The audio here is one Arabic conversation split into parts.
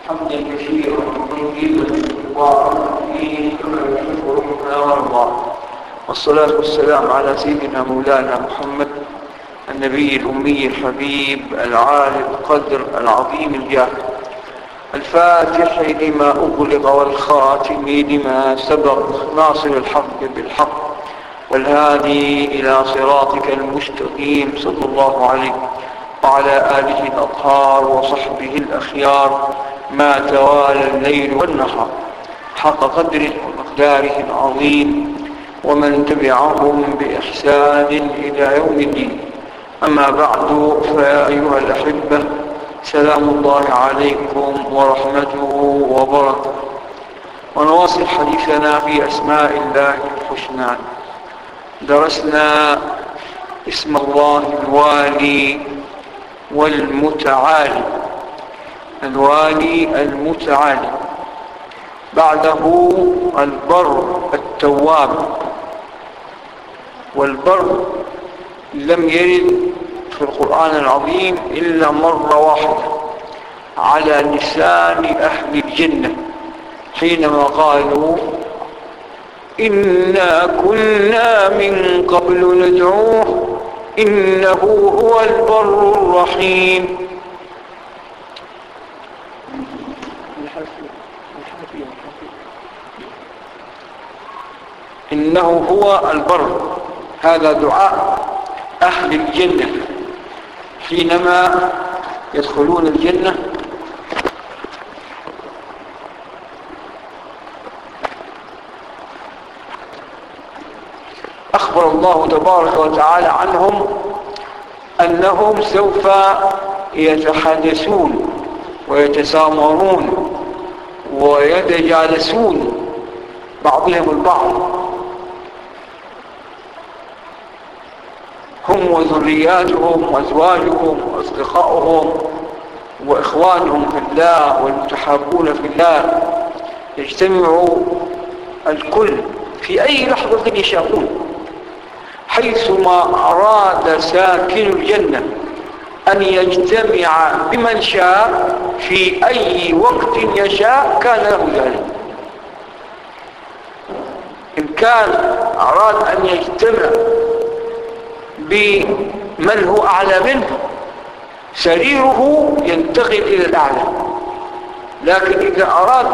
حمدا كثيرا طيبا مباركا فيه كما يحب ربنا ويرضى، والصلاة والسلام على سيدنا مولانا محمد النبي الأمي الحبيب العالي القدر العظيم الجاه، الفاتح لما أغلق والخاتم لما سبق، ناصر الحق بالحق والهادي إلى صراطك المستقيم، صلى الله عليه وعلى آله الأطهار وصحبه الأخيار ما توالى الليل والنهار حق قدره ومقداره العظيم، ومن تبعهم بإحسان إلى يوم الدين. أما بعد، فيا أيها الأحبة، سلام الله عليكم ورحمته وبركاته، ونواصل حديثنا في أسماء الله الحسنى. درسنا اسم الله الوالي والمتعالي، الوالي المتعالي، بعده البر التواب. والبر لم يرد في القرآن العظيم إلا مرة واحدة على لسان أهل الجنة حينما قالوا إنا كنا من قبل ندعوه إنه هو البر الرحيم. إنه هو البر، هذا دعاء أهل الجنة حينما يدخلون الجنة. أخبر الله تبارك وتعالى عنهم أنهم سوف يتحدثون ويتسامرون ويتجالسون بعضهم البعض، هم وذرياتهم وأزواجهم وأصدقائهم وإخوانهم في الله والمتحابون في الله، يجتمع الكل في أي لحظة يشاءون، حيثما أراد ساكن الجنة أن يجتمع بمن شاء في أي وقت يشاء كان له ذلك. إن كان أراد أن يجتمع بمن هو أعلى منه سريره ينتقل إلى الأعلى، لكن إذا أراد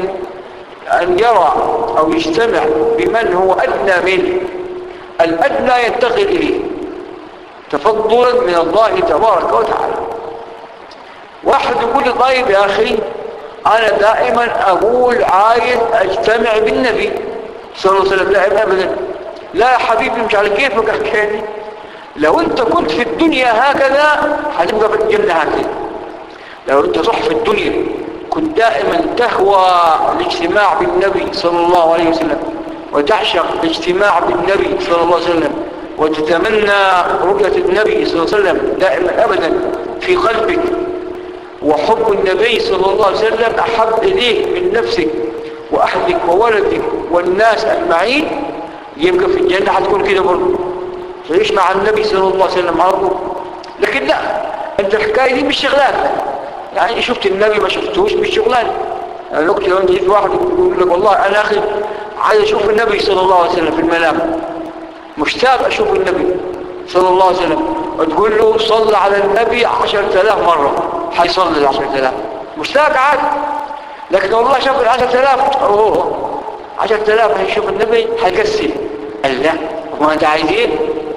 أن يرى أو يجتمع بمن هو أدنى منه الأدنى ينتقل إليه تفضلا من الله تبارك وتعالى. واحد يقول لي طيب يا أخي أنا دائما أقول عايز أجتمع بالنبي صلى الله عليه وسلم. لا أبدا، لا يا حبيبي مش على كيفك أحكي. لو أنت كنت في الدنيا هكذا هتبقى في الجنة هكذا. لو أنت صح في الدنيا كنت دائما تهوى الاجتماع بالنبي صلى الله عليه وسلم وتعشق الاجتماع بالنبي صلى الله عليه وسلم وتتمنى رؤية النبي صلى الله عليه وسلم دائما أبدا في قلبك، وحب النبي صلى الله عليه وسلم أحب إليه من نفسك وأهلك وولدك والناس أجمعين، يبقى في الجنة هتكون كده برضه تعيش مع النبي صلى الله عليه وسلم عرضه. لكن لا، أنت الحكاية دي مش شغلانة، يعني شفت النبي ما شفتوش مش شغلانة. يعني لو أنت جيت واحد يقول لك والله أنا أخي عايز أشوف النبي صلى الله عليه وسلم في المنام، مشتاق أشوف النبي صلى الله عليه وسلم، وتقول له صل على النبي 10,000 مرة حيصلي 10,000، مشتاق عاد. لكن والله شاف 10,000 10,000 هيشوف النبي هيكسل. قال لا، هو أنت عايز إيه؟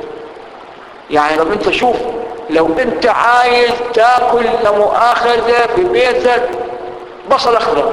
يعني لو أنت شوف، لو أنت عايز تاكل لمؤاخذة في بيتك بصل أخضر،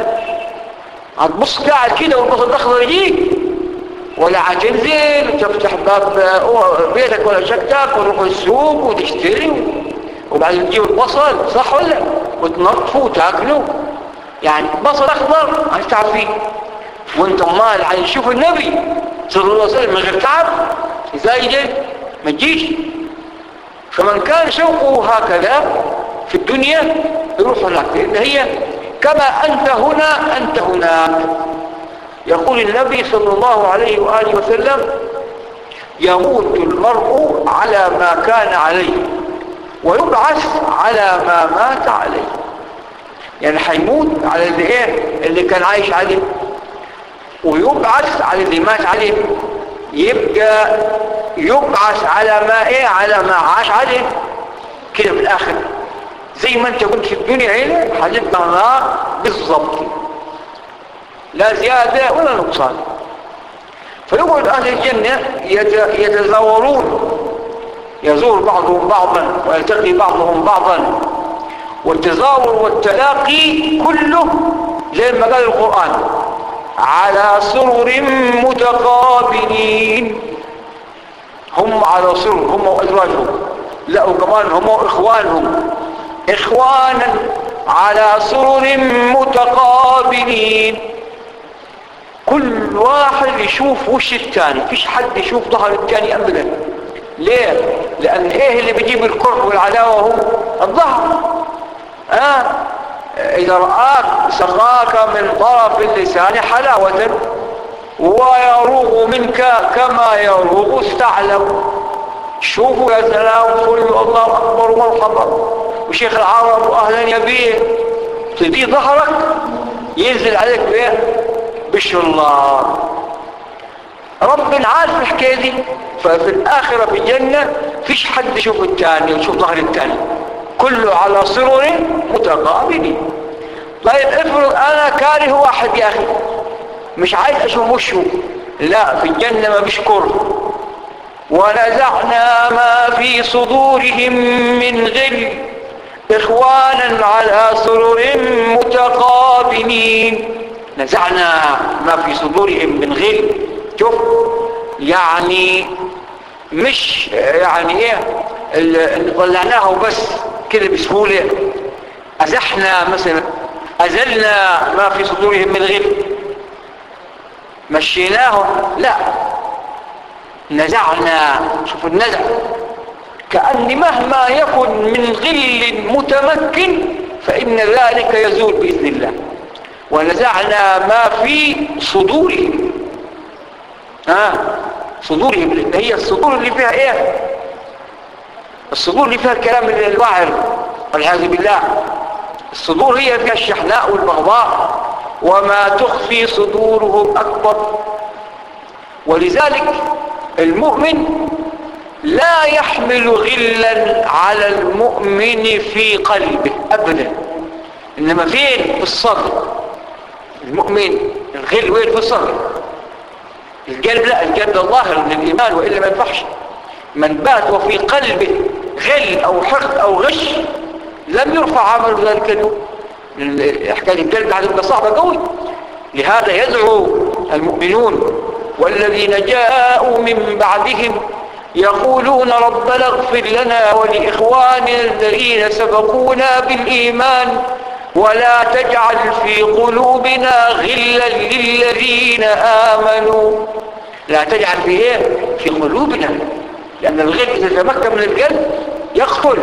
هتبص قاعد كده والبصل الأخضر يجيك، ولا هتنزل وتفتح باب بيتك ولا شقتك وتروح السوق وتشتري وبعدين تجيب البصل، صح ولا؟ وتنطفه وتاكله. يعني بصل أخضر هتتعب فيه، وانت مال عايز تشوف النبي صلى الله عليه وسلم من غير تعب ازاي يجي؟ ما تجيش. فمن كان شوقه هكذا في الدنيا يروح هناك، لأن هي كما أنت هنا أنت هناك. يقول النبي صلى الله عليه وآله وسلم يموت المرء على ما كان عليه ويبعث على ما مات عليه. يعني هيموت على اللي ايه اللي كان عايش عليه، ويبعث على اللي مات عليه، يبقى يبعث على ما ايه على ما عاش عليه كده في الاخر. زي ما انت قلت في الدنيا هنا هتبقى نار بالضبط، لا زيادة ولا نقصان. فيقعد اهل الجنة يتزاورون، يزور بعضهم بعضا ويلتقي بعضهم بعضا، والتزاور والتلاقي كله زي ما قال القرآن على سرر متقابلين. هم على سرر، هم وأزواجهم، لا وكمان هم وإخوانهم، إخوانا على سرر متقابلين. كل واحد يشوف وش الثاني، فيش حد يشوف ظهر الثاني أبدا. ليه؟ لأن إيه اللي بيجيب الكره والعداوة هو الظهر. إذا رآك سقاك من طرف اللسان حلاوة ويروغ منك كما يروغ استعلم. شوفوا يا سلام، قولوا الله أكبر ومرحبا وشيخ العرب وأهلا يبيه، تدي ظهرك ينزل عليك بيه بشر الله. ربنا عارف الحكاية دي. ففي الآخرة في الجنة فيش حد يشوف الثاني ويشوف ظهر الثاني، كله على سرر متقابلين. طيب افرض انا كاره واحد يا اخي، مش عايز اشوف وشه، لا في الجنة ما فيش كره. ونزعنا ما في صدورهم من غل اخوانا على سرر متقابلين. نزعنا ما في صدورهم من غل. شوف يعني مش يعني ايه طلعناه بس كده بسهولة، ازحنا مثلا، ازلنا ما في صدورهم من غل، مشيناهم، لا نزعنا. شوف النزع، كأن مهما يكن من غل متمكن فإن ذلك يزول بإذن الله. ونزعنا ما في صدورهم، صدورهم هي الصدور اللي فيها ايه؟ الصدور اللي فيها الكلام الواعر والعياذ بالله. الصدور هي فيها الشحناء والبغضاء، وما تخفي صدورهم أكبر. ولذلك المؤمن لا يحمل غلا على المؤمن في قلبه أبدا، إنما فين؟ في الصدر. المؤمن الغل وين؟ في الصدر. القلب لا، القلب ظاهر للإيمان وإلا ما ينفعش. من بات وفي قلبه غل أو حقد أو غش لم يرفع عمل ذلك اليوم. حكاية القلب هتبقى صعبة قوي. لهذا يدعو المؤمنون والذين جاءوا من بعدهم يقولون ربنا اغفر لنا ولإخواننا الذين سبقونا بالإيمان ولا تجعل في قلوبنا غلا للذين آمنوا. لا تجعل في ايه؟ في قلوبنا، لأن الغل إذا تمكن من القلب يقتل،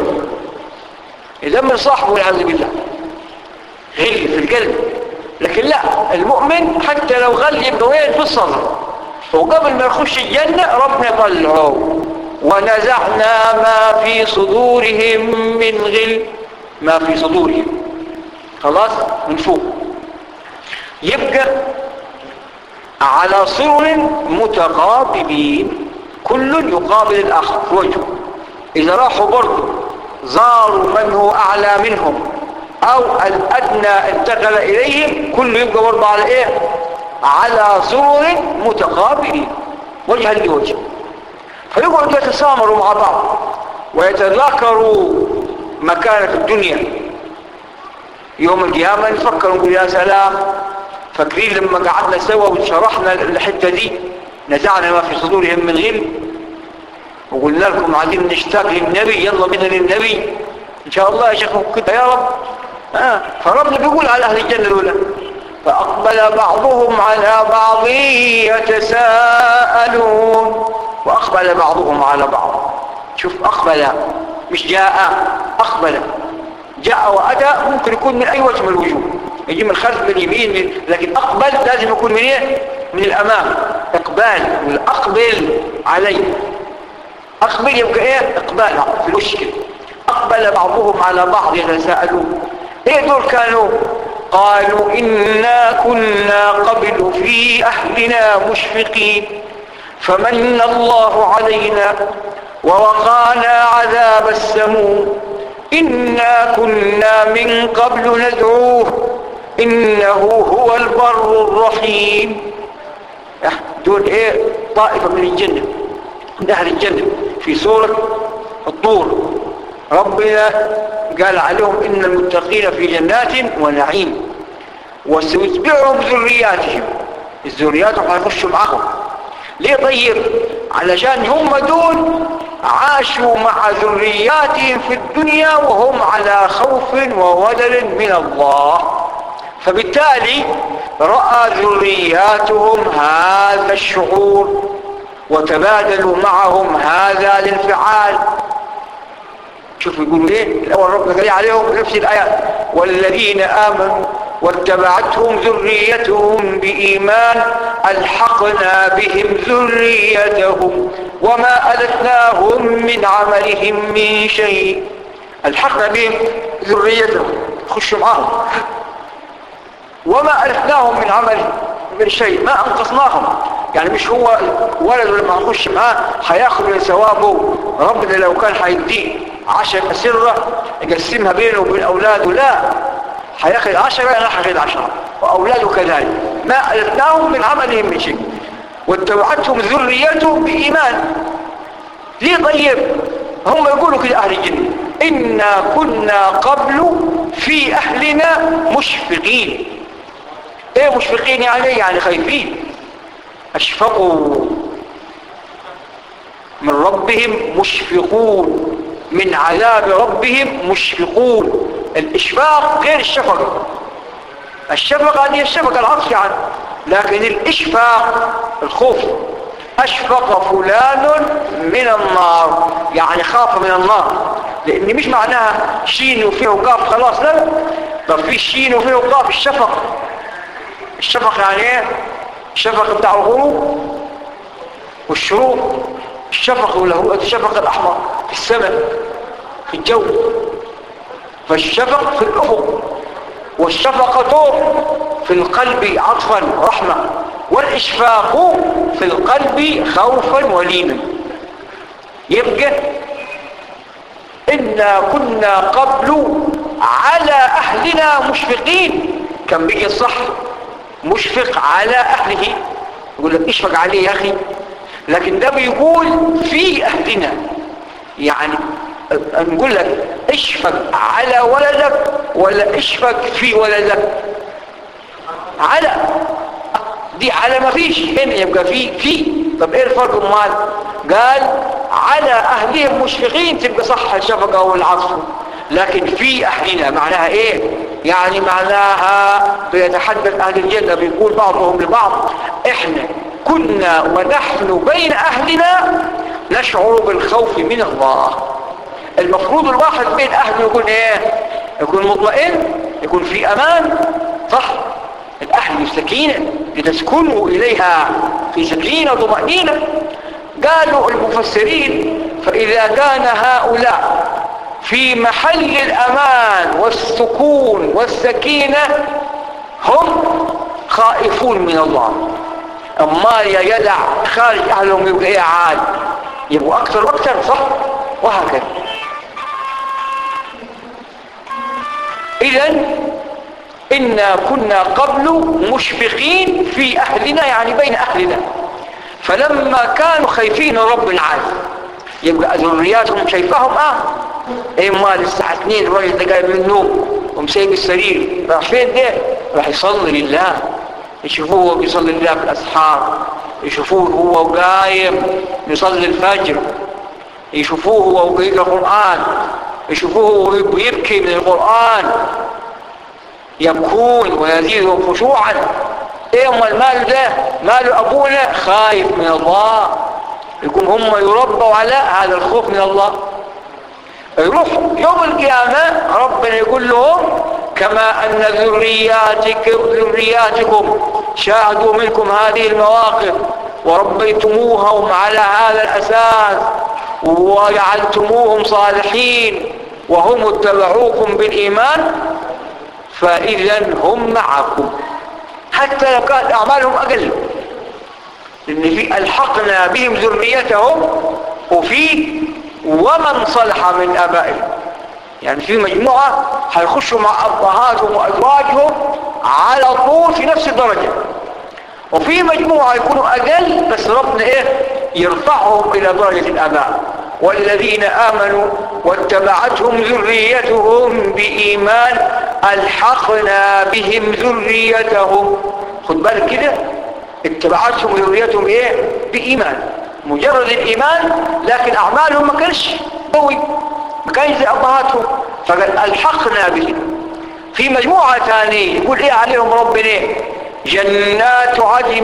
يدمر صاحبه والعياذ بالله. غل في القلب. لكن لا، المؤمن حتى لو غل يبقى وين؟ في الصدر. وقبل ما يخش الجنة ربنا طلعه ونزعنا ما في صدورهم من غل. ما في صدورهم خلاص من فوق. يبقى على سرر متقابلين، كل يقابل الآخر في وجهه. إذا راحوا برضه زاروا من هو أعلى منهم أو الأدنى انتقل إليهم، كل يبقى برضه على إيه؟ على سرر متقابلين وجها لوجه. فيقعدوا يتسامروا مع بعض ويتذاكروا مكانة في الدنيا. يوم القيامة نفكر نقول يا سلام، فاكرين لما قعدنا سوا وشرحنا الحتة دي نزعنا ما في صدورهم من غل وقلنا لكم عايزين نشتاق للنبي، يلا بنا للنبي ان شاء الله يا شيخ كده يا رب. فربنا بيقول على اهل الجنة الاولى فاقبل بعضهم على بعض يتساءلون. واقبل بعضهم على بعض. شوف اقبل مش جاء، اقبل. جاء وأتى ممكن يكون من أي وجه من الوجوه، يجي من الخلف من اليمين لكن أقبل لازم يكون من إيه؟ من الأمام. إقبال، والأقبل عليه. أقبل يبقى إيه؟ إقبال في الوش كده. أقبل بعضهم على بعض يتساءلون ايه دول كانوا؟ قالوا إنا كنا قبل في أهلنا مشفقين فمن الله علينا ووقانا عذاب السموم إنا كنا من قبل ندعوه إنه هو البر الرحيم. دول ايه؟ طائفة من الجنة، من أهل الجنة. في سورة الطور ربنا قال عليهم إن المتقين في جنات ونعيم وسيتبعهم ذرياتهم، الذريات هيخشوا معهم. ليه طيب؟ علشان هم دول عاشوا مع ذرياتهم في الدنيا وهم على خوف وولل من الله، فبالتالي رأى ذرياتهم هذا الشعور وتبادلوا معهم هذا الانفعال. شوفوا يقولوا ايه الاول؟ ربنا قال عليهم نفس الايات: والذين امنوا واتبعتهم ذريتهم بايمان الحقنا بهم ذريتهم وما التناهم من عملهم من شيء. الحقنا بهم ذريتهم، خشوا معهم، وما التناهم من عملهم من شيء، ما انقصناهم. يعني مش هو ولد لما نخش معاه هياخد من ثوابه ربنا لو كان هيديه 10 أسرة يقسمها بينه وبين أولاده، لا، هياخد 10 أنا هاخد 10 وأولاده كذلك، ما ألتناهم من عملهم من شيء واتبعتهم ذريتهم بإيمان. ليه طيب؟ هم يقولوا كده أهل الجنة: إنا كنا قبل في أهلنا مشفقين. إيه مشفقين يعني خايفين، أشفقوا من ربهم مشفقون، من عذاب ربهم مشفقون. الإشفاق غير الشفقة. الشفقة هذه الشفقة العطف يعني، لكن الإشفاق الخوف. أشفق فلان من النار يعني خاف من النار، لأن مش معناها شين وفيه وقاف خلاص، لا، طب في شين وفيه وقاف. الشفق، الشفق يعني ايه؟ الشفق بتاع الغروب والشروق، الشفق وله الشفق الأحمر في السماء في الجو، فالشفق في الأفق، والشفقة في القلب عطفا رحمة، والإشفاق في القلب خوفا ولينا. يبقى إنا كنا قبل على أهلنا مشفقين. كان بيجي الصح مشفق على أهله، يقول لك اشفق عليه يا أخي، لكن ده بيقول في أهلنا، يعني نقول لك اشفق على ولدك ولا اشفق في ولدك؟ على دي على ما فيش هنا، يبقى في. طب ايه الفرق امال؟ قال على اهلهم مشفقين، تبقى صح الشفقه والعطف، لكن في اهلنا معناها ايه؟ يعني معناها بيتحدث اهل الجنه، بيقول بعضهم لبعض احنا كنا ونحن بين اهلنا نشعر بالخوف من الله. المفروض الواحد بين اهله يكون ايه؟ يكون مطمئن، يكون في امان، صح؟ الاهل سكينه لتسكنوا اليها في سكينه وطمأنينه. قالوا المفسرين: فاذا كان هؤلاء في محل الامان والسكون والسكينه هم خائفون من الله، اما يا جدع خارج اهلهم يبقى ايه؟ عاد يبقوا اكثر واكثر، صح؟ وهكذا. إذن إنا كنا قبل مشفقين في أهلنا، يعني بين أهلنا، فلما كانوا خايفين رب عاد يبقى ذرياتهم شايفاهم ايه مال الساعة 2 الراجل ده قايم من النوم ومسيب السرير، راح فين ده؟ راح يصلي لله. يشوفوه هو بيصلي لله في الأسحار، يشوفوه هو قايم يصلي الفجر، يشوفوه هو بيقرأ القرآن، يشوفوه هو بيبكي من القرآن، يبكون ويزيدهم خشوعا. ايه المال ده؟ مال ابونا خايف من الله، يكون هم يربوا على هذا الخوف من الله. يروح يوم القيامة ربنا يقول لهم: كما أن ذرياتكم شاهدوا منكم هذه المواقف وربيتموهم على هذا الأساس وجعلتموهم صالحين وهم اتبعوكم بالإيمان، فإذا هم معكم حتى لو كانت أعمالهم أقل، لأن في ألحقنا بهم ذريتهم وفي ومن صلح من آبائهم. يعني في مجموعة هيخشوا مع أبهاتهم وأزواجهم على طول في نفس الدرجة، وفي مجموعة يكونوا أقل بس ربنا يرفعهم إلى درجة الآباء. والذين آمنوا واتبعتهم ذريتهم بإيمان ألحقنا بهم ذريتهم. خد بالك كده، اتبعتهم ذريتهم بإيمان، مجرد الإيمان، لكن أعمالهم ما كانش قوي، ما كانش زي أبهاتهم، فقال ألحقنا بهم. في مجموعة ثانية يقول عليهم ربنا جنات عدن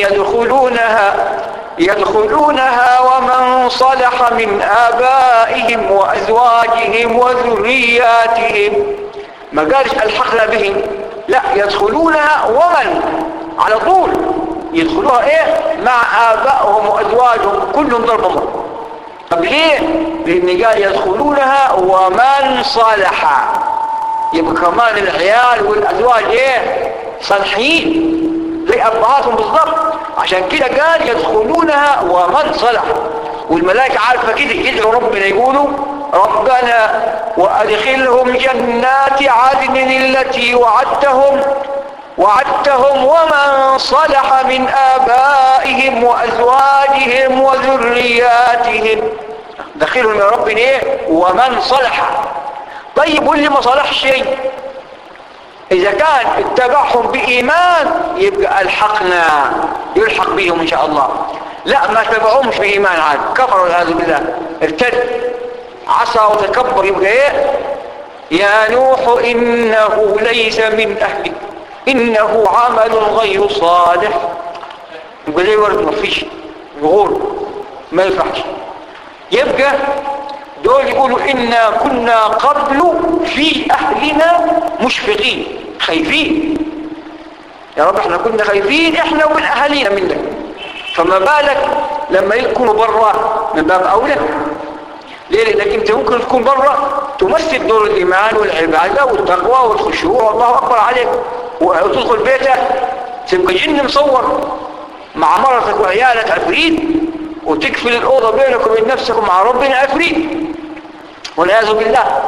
يدخلونها ومن صلح من آبائهم وأزواجهم وذرياتهم. ما قالش ألحقنا بهم، لا، يدخلونها ومن على طول يدخلوها مع آبائهم وأزواجهم كلهم ضرب مر. طب ليه؟ لأن قال يدخلونها ومن صلح، يبقى كمان العيال والأزواج صالحين زي أبهاتهم بالضبط. عشان كده قال يدخلونها ومن صلح، والملائكة عارفة كده، يدعوا ربنا يقولوا ربنا وأدخلهم جنات عدن التي وعدتهم ومن صلح من آبائهم وأزواجهم وذرياتهم. دخلهم يا ربنا ومن صلح. طيب واللي ما صلح شيء، إذا كان اتبعهم بإيمان يبقى ألحقنا، يلحق بهم إن شاء الله. لا، ما اتبعهمش بإيمان عاد، كفروا والعياذ بالله، ارتد، عصى وتكبر، يبقى يا نوح إنه ليس من أهلك إنه عمل غير صالح. يبقى زي ورد ما فيش غور، ما ينفعش. يبقى دول يقولوا إنا كنا قبل في أهلنا مشفقين، خايفين يا رب، احنا كنا خايفين احنا ومن أهالينا منك، فما بالك لما يكونوا برا، من باب أولى. ليه؟ لأنك انت ممكن تكون برا تمثل دور الإيمان والعبادة والتقوى والخشوع والله أكبر عليك، وتدخل بيتك تبقى جن مصور مع مرتك وعيالك عفريت، وتكفل الأوضة بينك وبين نفسك ومع ربنا عفريت والعياذ بالله.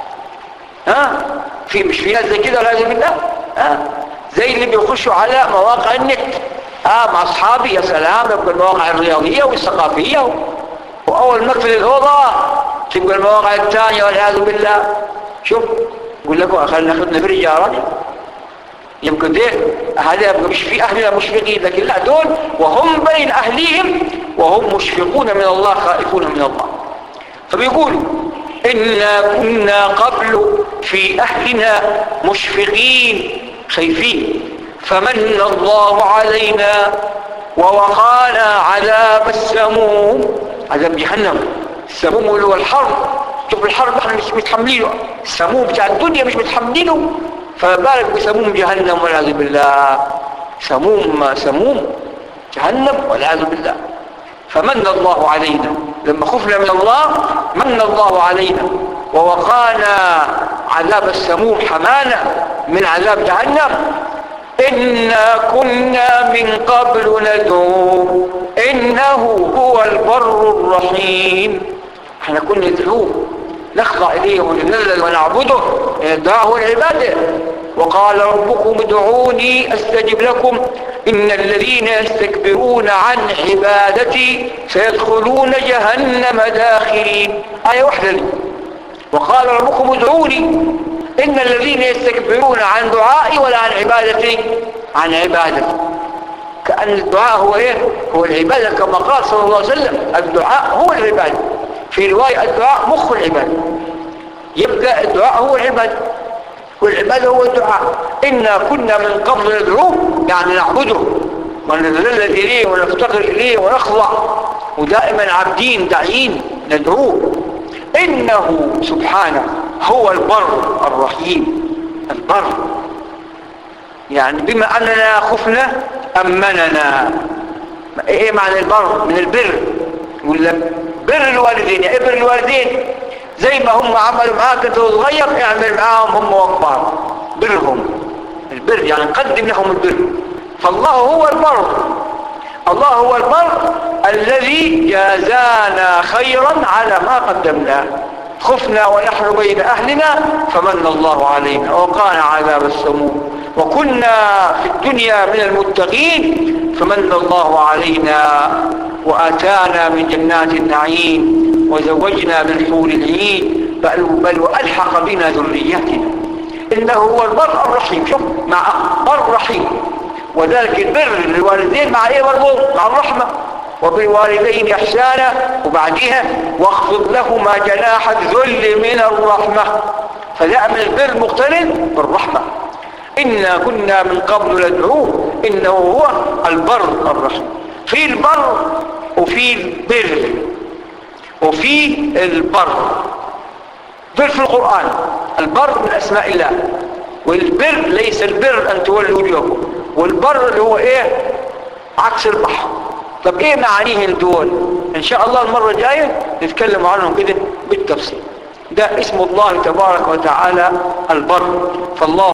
مش في ناس زي كده والعياذ بالله، زي اللي بيخشوا على مواقع النت مع أصحابي، يا سلام، يبقى المواقع الرياضية والثقافية، وأول ما تقفل الأوضة تبقى المواقع الثانية والعياذ بالله. شوف يقول لكم خلينا ناخذنا في الرجال، يمكن ده هذا يبقى مش في أهلنا مشفقين، لكن لا، دول وهم بين أهليهم وهم مشفقون من الله، خائفون من الله. فبيقولوا إنا كنا قبل في أهلنا مشفقين خايفين فمن الله علينا ووقانا عذاب السموم، عذاب جهنم. السموم اللي هو الحرب، شوف الحرب احنا مش متحملينه، السموم بتاع الدنيا مش متحملينه، فبالك بسموم جهنم والعياذ بالله. سموم جهنم والعياذ بالله. فمن الله علينا لما خفنا من الله، من الله علينا ووقانا عذاب السموم، حمانا من عذاب جهنم. إنا كنا من قبل ندعوه إنه هو البر الرحيم. احنا كنا ندعوه، نخضع إليه ونذلل ونعبده، ندعوه العبادة. وقال ربكم ادعوني أستجب لكم إن الذين يستكبرون عن عبادتي سيدخلون جهنم داخرين. آية واحدة لي. وقال ربكم ادعوني إن الذين يستكبرون عن دعائي ولا عن عبادتي، عن عبادتي، كأن الدعاء هو هو العبادة، كما قال صلى الله عليه وسلم الدعاء هو العبادة. في رواية الدعاء مخ العبادة، يبقى الدعاء هو العبادة والعبادة هو الدعاء. إنا كنا من قبل ندعوه، يعني نعبده ونتذلل إليه ونفتقر إليه ونخضع، ودائما عابدين داعين ندعوه. إنه سبحانه هو البر الرحيم. البر يعني بما أننا خفنا أمننا. إيه معنى البر؟ من البر. يقول لك بر الوالدين، يا بر الوالدين زي ما هم عملوا معاك انت صغير اعمل معاهم هم وكبار. برهم. البر يعني نقدم لهم البر. فالله هو البر، الله هو البر الذي جازانا خيرا على ما قدمناه. خفنا ونحن بين أهلنا فمن الله علينا ووقانا عذاب السموم، وكنا في الدنيا من المتقين فمن الله علينا وآتانا من جنات النعيم وزوجنا بالحور العين بل وألحق بنا ذريتنا إنه هو البر الرحيم. شوف مع بر رحيم، وذلك البر للوالدين مع ايه برضه؟ مع الرحمة. وبالوالدين إحسانا، وبعدها واخفض لهما جناح الذل من الرحمة. فدائما البر مقترن بالرحمة. إنا كنا من قبل ندعوه إنه هو البر الرحيم. في البر وفي البر وفي البر. بر في القرآن، البر من أسماء الله، والبر ليس البر أن تولوا وجوهكم، والبر اللي هو إيه؟ عكس البحر. طب إيه معانيه دول؟ إن شاء الله المرة الجاية نتكلم عنهم كده بالتفصيل. ده اسم الله تبارك وتعالى البر. فالله